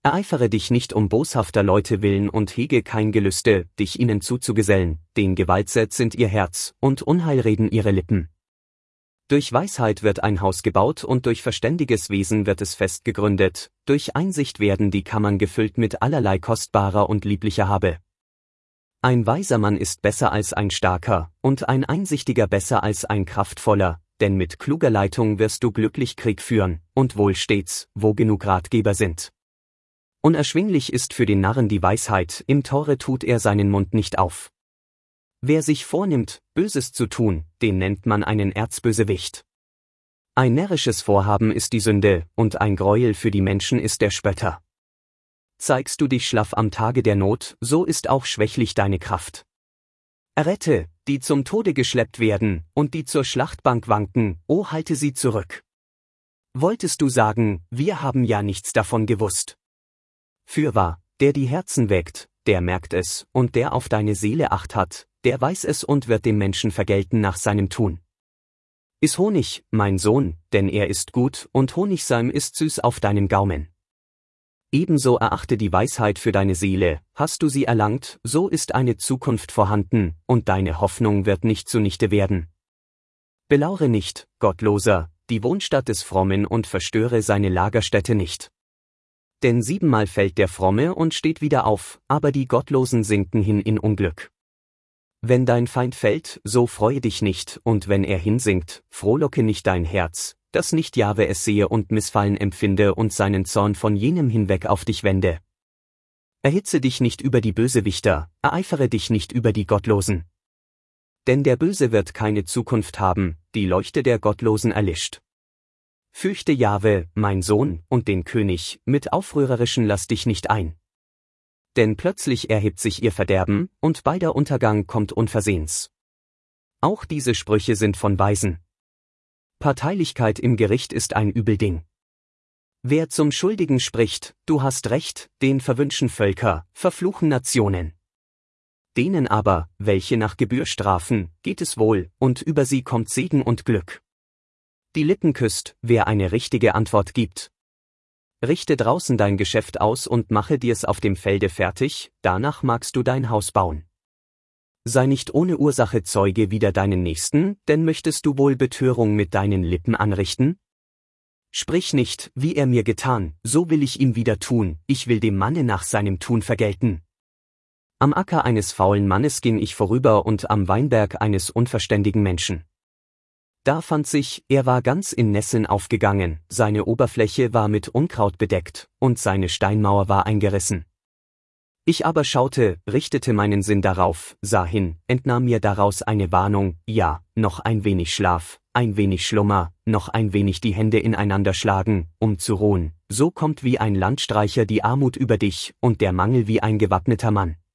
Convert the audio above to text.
Ereifere dich nicht um boshafter Leute willen und hege kein Gelüste, dich ihnen zuzugesellen, denn Gewaltsät sind ihr Herz, und Unheil reden ihre Lippen. Durch Weisheit wird ein Haus gebaut und durch verständiges Wesen wird es fest gegründet, durch Einsicht werden die Kammern gefüllt mit allerlei kostbarer und lieblicher Habe. Ein weiser Mann ist besser als ein starker, und ein Einsichtiger besser als ein kraftvoller, denn mit kluger Leitung wirst du glücklich Krieg führen, und wohl stets, wo genug Ratgeber sind. Unerschwinglich ist für den Narren die Weisheit, im Tore tut er seinen Mund nicht auf. Wer sich vornimmt, Böses zu tun, den nennt man einen Erzbösewicht. Ein närrisches Vorhaben ist die Sünde, und ein Greuel für die Menschen ist der Spötter. Zeigst du dich schlaff am Tage der Not, so ist auch schwächlich deine Kraft. Errette, die zum Tode geschleppt werden, und die zur Schlachtbank wanken, o halte sie zurück. Wolltest du sagen, wir haben ja nichts davon gewusst. Fürwahr, der die Herzen weckt, der merkt es, und der auf deine Seele Acht hat, der weiß es und wird dem Menschen vergelten nach seinem Tun. Iss Honig, mein Sohn, denn er ist gut, und Honigseim ist süß auf deinem Gaumen. Ebenso erachte die Weisheit für deine Seele, hast du sie erlangt, so ist eine Zukunft vorhanden, und deine Hoffnung wird nicht zunichte werden. Belaure nicht, Gottloser, die Wohnstatt des Frommen und verstöre seine Lagerstätte nicht. Denn 7-mal fällt der Fromme und steht wieder auf, aber die Gottlosen sinken hin in Unglück. Wenn dein Feind fällt, so freue dich nicht, und wenn er hinsinkt, frohlocke nicht dein Herz, dass nicht Jahwe es sehe und Missfallen empfinde und seinen Zorn von jenem hinweg auf dich wende. Erhitze dich nicht über die Bösewichter, ereifere dich nicht über die Gottlosen. Denn der Böse wird keine Zukunft haben, die Leuchte der Gottlosen erlischt. Fürchte Jahwe, mein Sohn, und den König, mit Aufrührerischen lass dich nicht ein. Denn plötzlich erhebt sich ihr Verderben, und beider Untergang kommt unversehens. Auch diese Sprüche sind von Weisen. Parteilichkeit im Gericht ist ein Übelding. Wer zum Schuldigen spricht, du hast recht, den verwünschen Völker, verfluchen Nationen. Denen aber, welche nach Gebühr strafen, geht es wohl, und über sie kommt Segen und Glück. Die Lippen küsst, wer eine richtige Antwort gibt. Richte draußen dein Geschäft aus und mache dir's auf dem Felde fertig, danach magst du dein Haus bauen. Sei nicht ohne Ursache Zeuge wider deinen Nächsten, denn möchtest du wohl Betörung mit deinen Lippen anrichten? Sprich nicht, wie er mir getan, so will ich ihm wieder tun, ich will dem Manne nach seinem Tun vergelten. Am Acker eines faulen Mannes ging ich vorüber und am Weinberg eines unverständigen Menschen. Da fand sich, er war ganz in Nesseln aufgegangen, seine Oberfläche war mit Unkraut bedeckt, und seine Steinmauer war eingerissen. Ich aber schaute, richtete meinen Sinn darauf, sah hin, entnahm mir daraus eine Warnung, ja, noch ein wenig Schlaf, ein wenig Schlummer, noch ein wenig die Hände ineinander schlagen, um zu ruhen, so kommt wie ein Landstreicher die Armut über dich, und der Mangel wie ein gewappneter Mann.